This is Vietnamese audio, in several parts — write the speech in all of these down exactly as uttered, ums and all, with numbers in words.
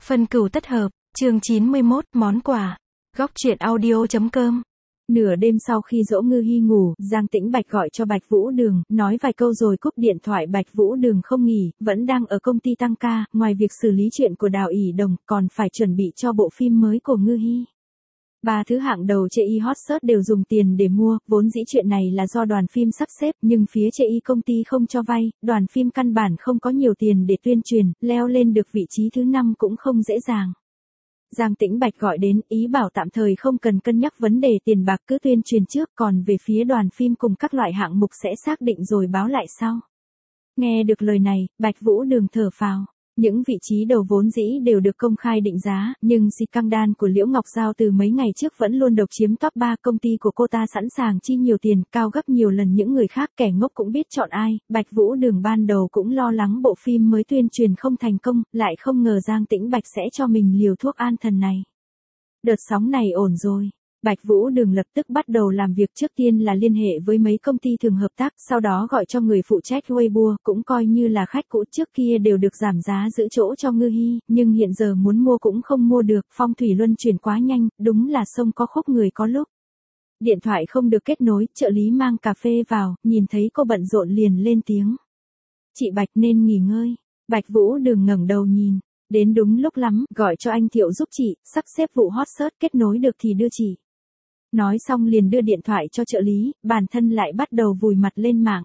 Phân cửu tất hợp, chương chín mươi mốt, món quà. Góc truyện audio chấm com. Nửa đêm sau khi Dỗ Ngư Hi ngủ, Giang Tĩnh Bạch gọi cho Bạch Vũ Đường, nói vài câu rồi cúp điện thoại. Bạch Vũ Đường không nghỉ, vẫn đang ở công ty tăng ca, ngoài việc xử lý chuyện của Đào ỷ Đồng, còn phải chuẩn bị cho bộ phim mới của Ngư Hi. Ba thứ hạng đầu chê y hot search đều dùng tiền để mua, vốn dĩ chuyện này là do đoàn phim sắp xếp, nhưng phía chê y công ty không cho vay, đoàn phim căn bản không có nhiều tiền để tuyên truyền, leo lên được vị trí thứ năm cũng không dễ dàng. Giang Tĩnh Bạch gọi đến, ý bảo tạm thời không cần cân nhắc vấn đề tiền bạc, cứ tuyên truyền trước, còn về phía đoàn phim cùng các loại hạng mục sẽ xác định rồi báo lại sau. Nghe được lời này, Bạch Vũ Đường thở phào. Những vị trí đầu vốn dĩ đều được công khai định giá, nhưng scandal của Liễu Ngọc Giao từ mấy ngày trước vẫn luôn độc chiếm top ba, công ty của cô ta sẵn sàng chi nhiều tiền, cao gấp nhiều lần những người khác, kẻ ngốc cũng biết chọn ai. Bạch Vũ Đường ban đầu cũng lo lắng bộ phim mới tuyên truyền không thành công, lại không ngờ Giang Tĩnh Bạch sẽ cho mình liều thuốc an thần này. Đợt sóng này ổn rồi. Bạch Vũ Đường lập tức bắt đầu làm việc, trước tiên là liên hệ với mấy công ty thường hợp tác, sau đó gọi cho người phụ trách Weibo, cũng coi như là khách cũ trước kia đều được giảm giá giữ chỗ cho Ngư Hi, nhưng hiện giờ muốn mua cũng không mua được, phong thủy luân chuyển quá nhanh, đúng là sông có khúc người có lúc. Điện thoại không được kết nối, trợ lý mang cà phê vào, nhìn thấy cô bận rộn liền lên tiếng. Chị Bạch nên nghỉ ngơi. Bạch Vũ Đường ngẩng đầu nhìn. Đến đúng lúc lắm, gọi cho anh Thiệu giúp chị, sắp xếp vụ hot search, kết nối được thì đưa chị. Nói xong liền đưa điện thoại cho trợ lý, bản thân lại bắt đầu vùi mặt lên mạng.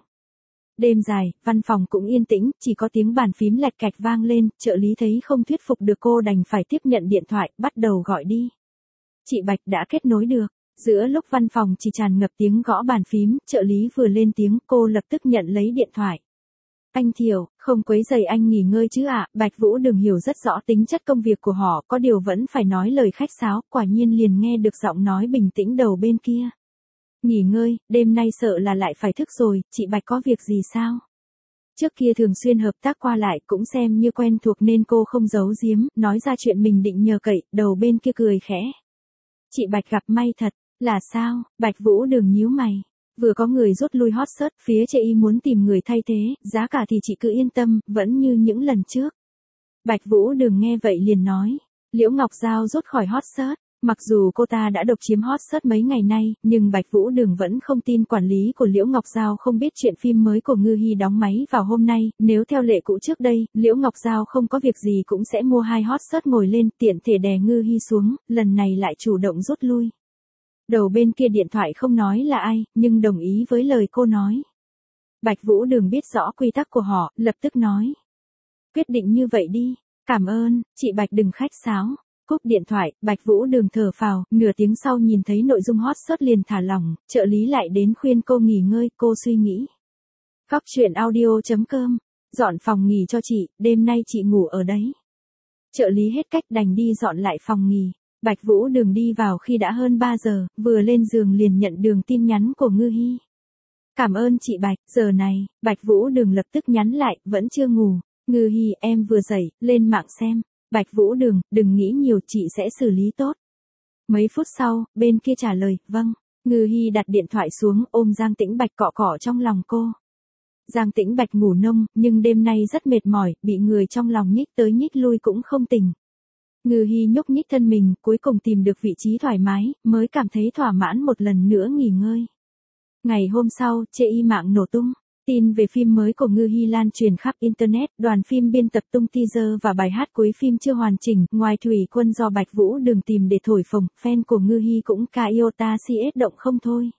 Đêm dài, văn phòng cũng yên tĩnh, chỉ có tiếng bàn phím lạch cạch vang lên, trợ lý thấy không thuyết phục được cô đành phải tiếp nhận điện thoại, bắt đầu gọi đi. Chị Bạch đã kết nối được. Giữa lúc văn phòng chỉ tràn ngập tiếng gõ bàn phím, trợ lý vừa lên tiếng, cô lập tức nhận lấy điện thoại. Anh Thiệu, không quấy rầy anh nghỉ ngơi chứ ạ? Bạch Vũ Đường hiểu rất rõ tính chất công việc của họ, có điều vẫn phải nói lời khách sáo, quả nhiên liền nghe được giọng nói bình tĩnh đầu bên kia. Nghỉ ngơi, đêm nay sợ là lại phải thức rồi, chị Bạch có việc gì sao? Trước kia thường xuyên hợp tác qua lại, cũng xem như quen thuộc nên cô không giấu giếm, nói ra chuyện mình định nhờ cậy, đầu bên kia cười khẽ. Chị Bạch gặp may thật, là sao? Bạch Vũ Đường nhíu mày. Vừa có người rút lui hot search, phía chê y muốn tìm người thay thế, giá cả thì chị cứ yên tâm, vẫn như những lần trước. Bạch Vũ Đường nghe vậy liền nói, Liễu Ngọc Giao rút khỏi hot search. Mặc dù cô ta đã độc chiếm hot search mấy ngày nay, nhưng Bạch Vũ Đường vẫn không tin quản lý của Liễu Ngọc Giao không biết chuyện phim mới của Ngư Hi đóng máy vào hôm nay, nếu theo lệ cũ trước đây, Liễu Ngọc Giao không có việc gì cũng sẽ mua hai hot search ngồi lên, tiện thể đè Ngư Hi xuống, lần này lại chủ động rút lui. Đầu bên kia điện thoại không nói là ai, nhưng đồng ý với lời cô nói. Bạch Vũ Đường biết rõ quy tắc của họ, lập tức nói. Quyết định như vậy đi, cảm ơn, chị Bạch đừng khách sáo. Cúp điện thoại, Bạch Vũ Đường thở phào, nửa tiếng sau nhìn thấy nội dung hot search liền thả lỏng, trợ lý lại đến khuyên cô nghỉ ngơi, cô suy nghĩ. Góc truyện audio chấm com, dọn phòng nghỉ cho chị, đêm nay chị ngủ ở đấy. Trợ lý hết cách đành đi dọn lại phòng nghỉ. Bạch Vũ Đường đi vào khi đã hơn ba giờ, vừa lên giường liền nhận đường tin nhắn của Ngư Hi. Cảm ơn chị Bạch, giờ này, Bạch Vũ Đường lập tức nhắn lại, vẫn chưa ngủ. Ngư Hi, em vừa dậy, lên mạng xem. Bạch Vũ Đường, đừng nghĩ nhiều, chị sẽ xử lý tốt. Mấy phút sau, bên kia trả lời, vâng. Ngư Hi đặt điện thoại xuống, ôm Giang Tĩnh Bạch cọ cọ trong lòng cô. Giang Tĩnh Bạch ngủ nông, nhưng đêm nay rất mệt mỏi, bị người trong lòng nhích tới nhích lui cũng không tỉnh. Ngư Hi nhúc nhích thân mình, cuối cùng tìm được vị trí thoải mái, mới cảm thấy thỏa mãn một lần nữa nghỉ ngơi. Ngày hôm sau, chê y mạng nổ tung. Tin về phim mới của Ngư Hi lan truyền khắp Internet, đoàn phim biên tập tung teaser và bài hát cuối phim chưa hoàn chỉnh, ngoài Thủy Quân do Bạch Vũ Đường tìm để thổi phồng, fan của Ngư Hi cũng ca iota si ết động không thôi.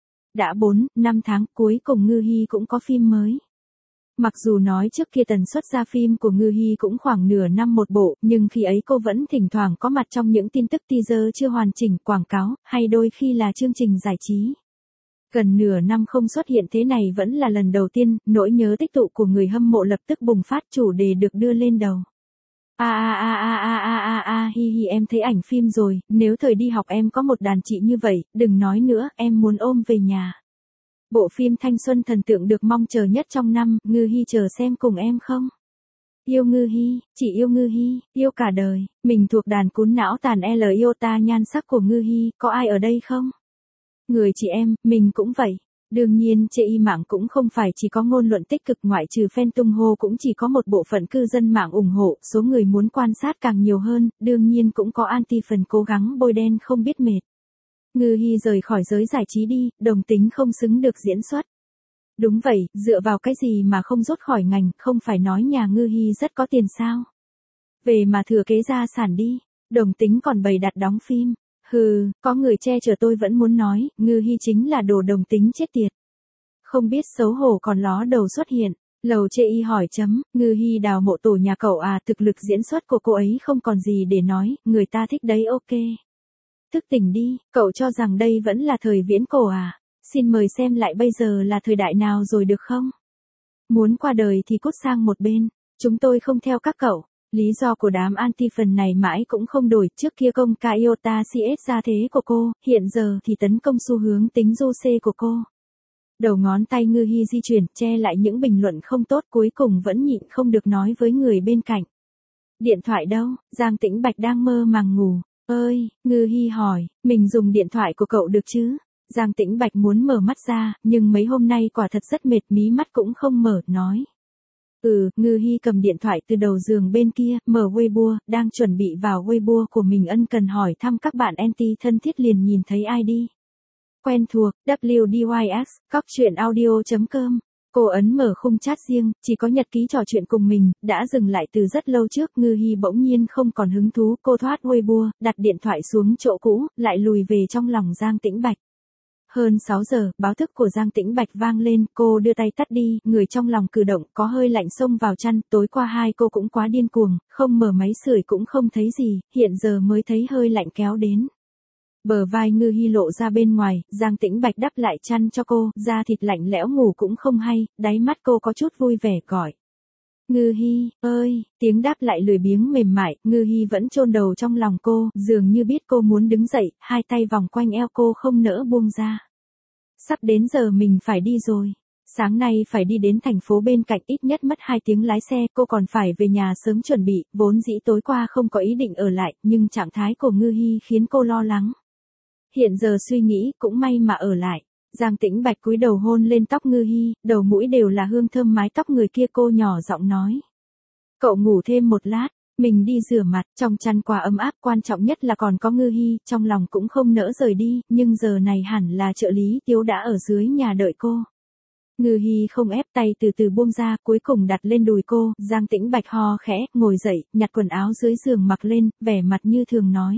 Đã bốn, năm tháng, cuối cùng Ngư Hi cũng có phim mới. Mặc dù nói trước kia tần suất ra phim của Ngư Hi cũng khoảng nửa năm một bộ, nhưng khi ấy cô vẫn thỉnh thoảng có mặt trong những tin tức teaser chưa hoàn chỉnh, quảng cáo, hay đôi khi là chương trình giải trí. Gần nửa năm không xuất hiện thế này vẫn là lần đầu tiên, nỗi nhớ tích tụ của người hâm mộ lập tức bùng phát, chủ đề được đưa lên đầu. A a a a a a a a hi hi, em thấy ảnh phim rồi, nếu thời đi học em có một đàn chị như vậy, đừng nói nữa, em muốn ôm về nhà. Bộ phim thanh xuân thần tượng được mong chờ nhất trong năm, Ngư Hi chờ xem cùng em không? Yêu Ngư Hi, chỉ yêu Ngư Hi, yêu cả đời, mình thuộc đàn cún não tàn L iota nhan sắc của Ngư Hi, có ai ở đây không? Người chị em, mình cũng vậy. Đương nhiên chê y mạng cũng không phải chỉ có ngôn luận tích cực, ngoại trừ fan tung hô cũng chỉ có một bộ phận cư dân mạng ủng hộ, số người muốn quan sát càng nhiều hơn, đương nhiên cũng có anti phần cố gắng bôi đen không biết mệt. Ngư Hi rời khỏi giới giải trí đi, đồng tính không xứng được diễn xuất. Đúng vậy, dựa vào cái gì mà không rút khỏi ngành, không phải nói nhà Ngư Hi rất có tiền sao? Về mà thừa kế gia sản đi, đồng tính còn bày đặt đóng phim. Hừ, có người che chở tôi vẫn muốn nói, Ngư Hi chính là đồ đồng tính chết tiệt. Không biết xấu hổ còn ló đầu xuất hiện, lầu chê y hỏi chấm, Ngư Hi đào mộ tổ nhà cậu à, thực lực diễn xuất của cô ấy không còn gì để nói, người ta thích đấy ok. Thức tỉnh đi, cậu cho rằng đây vẫn là thời viễn cổ à, xin mời xem lại bây giờ là thời đại nào rồi được không? Muốn qua đời thì cút sang một bên, chúng tôi không theo các cậu. Lý do của đám anti phần này mãi cũng không đổi, trước kia công ca Iota xê ét ra thế của cô, hiện giờ thì tấn công xu hướng tính du xê của cô. Đầu ngón tay Ngư Hi di chuyển, che lại những bình luận không tốt, cuối cùng vẫn nhịn không được nói với người bên cạnh. Điện thoại đâu? Giang Tĩnh Bạch đang mơ màng ngủ. Ơi, Ngư Hi hỏi, mình dùng điện thoại của cậu được chứ? Giang Tĩnh Bạch muốn mở mắt ra, nhưng mấy hôm nay quả thật rất mệt, mí mắt cũng không mở, nói. Ừ, Ngư Hi cầm điện thoại từ đầu giường bên kia, mở Weibo, đang chuẩn bị vào Weibo của mình ân cần hỏi thăm các bạn anti thân thiết liền nhìn thấy i đê. Quen thuộc, W D Y X, cóc truyện audio chấm com. Cô ấn mở khung chat riêng, chỉ có nhật ký trò chuyện cùng mình, đã dừng lại từ rất lâu trước. Ngư Hi bỗng nhiên không còn hứng thú, cô thoát Weibo, đặt điện thoại xuống chỗ cũ, lại lùi về trong lòng Giang Tĩnh Bạch. Hơn sáu giờ, báo thức của Giang Tĩnh Bạch vang lên, cô đưa tay tắt đi, người trong lòng cử động, có hơi lạnh xông vào chăn, tối qua hai cô cũng quá điên cuồng, không mở máy sưởi cũng không thấy gì, hiện giờ mới thấy hơi lạnh kéo đến. Bờ vai Ngư Hi lộ ra bên ngoài, Giang Tĩnh Bạch đắp lại chăn cho cô, da thịt lạnh lẽo ngủ cũng không hay, đáy mắt cô có chút vui vẻ gọi. Ngư Hi, ơi, tiếng đáp lại lười biếng mềm mại, Ngư Hi vẫn chôn đầu trong lòng cô, dường như biết cô muốn đứng dậy, hai tay vòng quanh eo cô không nỡ buông ra. Sắp đến giờ mình phải đi rồi. Sáng nay phải đi đến thành phố bên cạnh, ít nhất mất hai tiếng lái xe, cô còn phải về nhà sớm chuẩn bị, vốn dĩ tối qua không có ý định ở lại, nhưng trạng thái của Ngư Hi khiến cô lo lắng. Hiện giờ suy nghĩ, cũng may mà ở lại. Giang Tĩnh Bạch cúi đầu hôn lên tóc Ngư Hi, đầu mũi đều là hương thơm mái tóc người kia, cô nhỏ giọng nói. Cậu ngủ thêm một lát, mình đi rửa mặt, trong chăn quá ấm áp, quan trọng nhất là còn có Ngư Hi, trong lòng cũng không nỡ rời đi, nhưng giờ này hẳn là trợ lý Tiếu đã ở dưới nhà đợi cô. Ngư Hi không ép, tay từ từ buông ra, cuối cùng đặt lên đùi cô, Giang Tĩnh Bạch ho khẽ, ngồi dậy, nhặt quần áo dưới giường mặc lên, vẻ mặt như thường nói.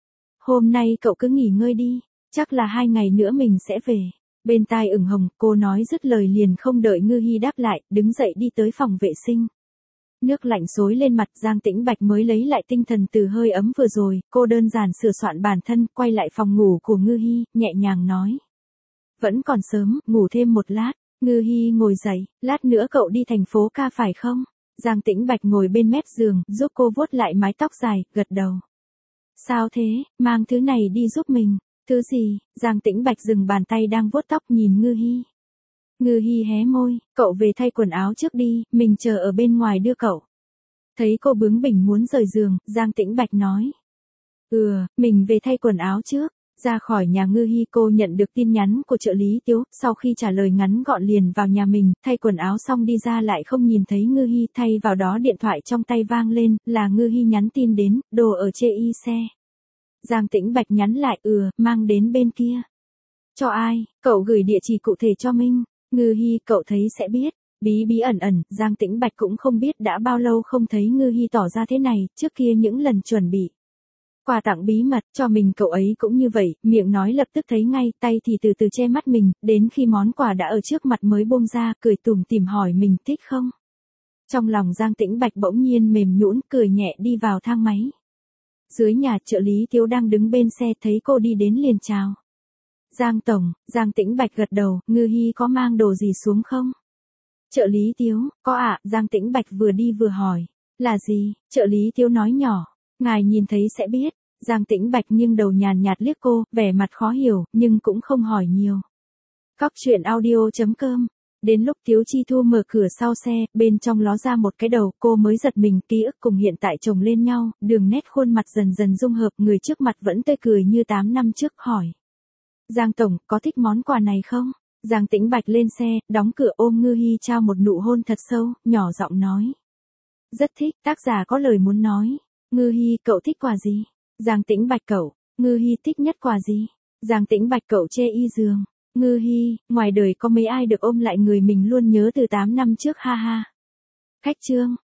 Hôm nay cậu cứ nghỉ ngơi đi, chắc là hai ngày nữa mình sẽ về. Bên tai ửng hồng, cô nói dứt lời liền không đợi Ngư Hi đáp lại, đứng dậy đi tới phòng vệ sinh. Nước lạnh xối lên mặt, Giang Tĩnh Bạch mới lấy lại tinh thần từ hơi ấm vừa rồi, cô đơn giản sửa soạn bản thân, quay lại phòng ngủ của Ngư Hi, nhẹ nhàng nói. Vẫn còn sớm, ngủ thêm một lát. Ngư Hi ngồi dậy, lát nữa cậu đi thành phố ca phải không? Giang Tĩnh Bạch ngồi bên mép giường, giúp cô vuốt lại mái tóc dài, gật đầu. Sao thế, mang thứ này đi giúp mình. Thứ gì? Giang Tĩnh Bạch dừng bàn tay đang vuốt tóc nhìn Ngư Hi. Ngư Hi hé môi, cậu về thay quần áo trước đi, mình chờ ở bên ngoài đưa cậu. Thấy cô bướng bỉnh muốn rời giường, Giang Tĩnh Bạch nói. Ừ, mình về thay quần áo trước. Ra khỏi nhà Ngư Hi cô nhận được tin nhắn của trợ lý Tiếu, sau khi trả lời ngắn gọn liền vào nhà mình, thay quần áo xong đi ra lại không nhìn thấy Ngư Hi, thay vào đó điện thoại trong tay vang lên, là Ngư Hi nhắn tin đến, đồ ở chê y xe. Giang Tĩnh Bạch nhắn lại, ừ, mang đến bên kia. Cho ai, cậu gửi địa chỉ cụ thể cho Minh. Ngư Hi, cậu thấy sẽ biết. Bí bí ẩn ẩn, Giang Tĩnh Bạch cũng không biết đã bao lâu không thấy Ngư Hi tỏ ra thế này, trước kia những lần chuẩn bị. Quà tặng bí mật, cho mình cậu ấy cũng như vậy, miệng nói lập tức thấy ngay, tay thì từ từ che mắt mình, đến khi món quà đã ở trước mặt mới buông ra, cười tủm tỉm hỏi mình thích không. Trong lòng Giang Tĩnh Bạch bỗng nhiên mềm nhũn, cười nhẹ đi vào thang máy. Dưới nhà trợ lý Tiếu đang đứng bên xe thấy cô đi đến liền chào. Giang Tổng, Giang Tĩnh Bạch gật đầu, Ngư Hi có mang đồ gì xuống không? Trợ lý Tiếu, có ạ, Giang Tĩnh Bạch vừa đi vừa hỏi. Là gì? Trợ lý Tiếu nói nhỏ. Ngài nhìn thấy sẽ biết. Giang Tĩnh Bạch nghiêng đầu nhàn nhạt liếc cô, vẻ mặt khó hiểu, nhưng cũng không hỏi nhiều. Cóc truyện audio chấm com. Đến lúc Tiếu Chi Thu mở cửa sau xe, bên trong ló ra một cái đầu, cô mới giật mình, ký ức cùng hiện tại chồng lên nhau, đường nét khuôn mặt dần dần dung hợp, người trước mặt vẫn tươi cười như tám năm trước, hỏi. Giang Tổng, có thích món quà này không? Giang Tĩnh Bạch lên xe, đóng cửa ôm Ngư Hi trao một nụ hôn thật sâu, nhỏ giọng nói. Rất thích, tác giả có lời muốn nói. Ngư Hi, cậu thích quà gì? Giang Tĩnh Bạch cậu. Ngư Hi thích nhất quà gì? Giang Tĩnh Bạch cậu chê y giường. Ngư Hi, ngoài đời có mấy ai được ôm lại người mình luôn nhớ từ tám năm trước ha ha. Khách trương.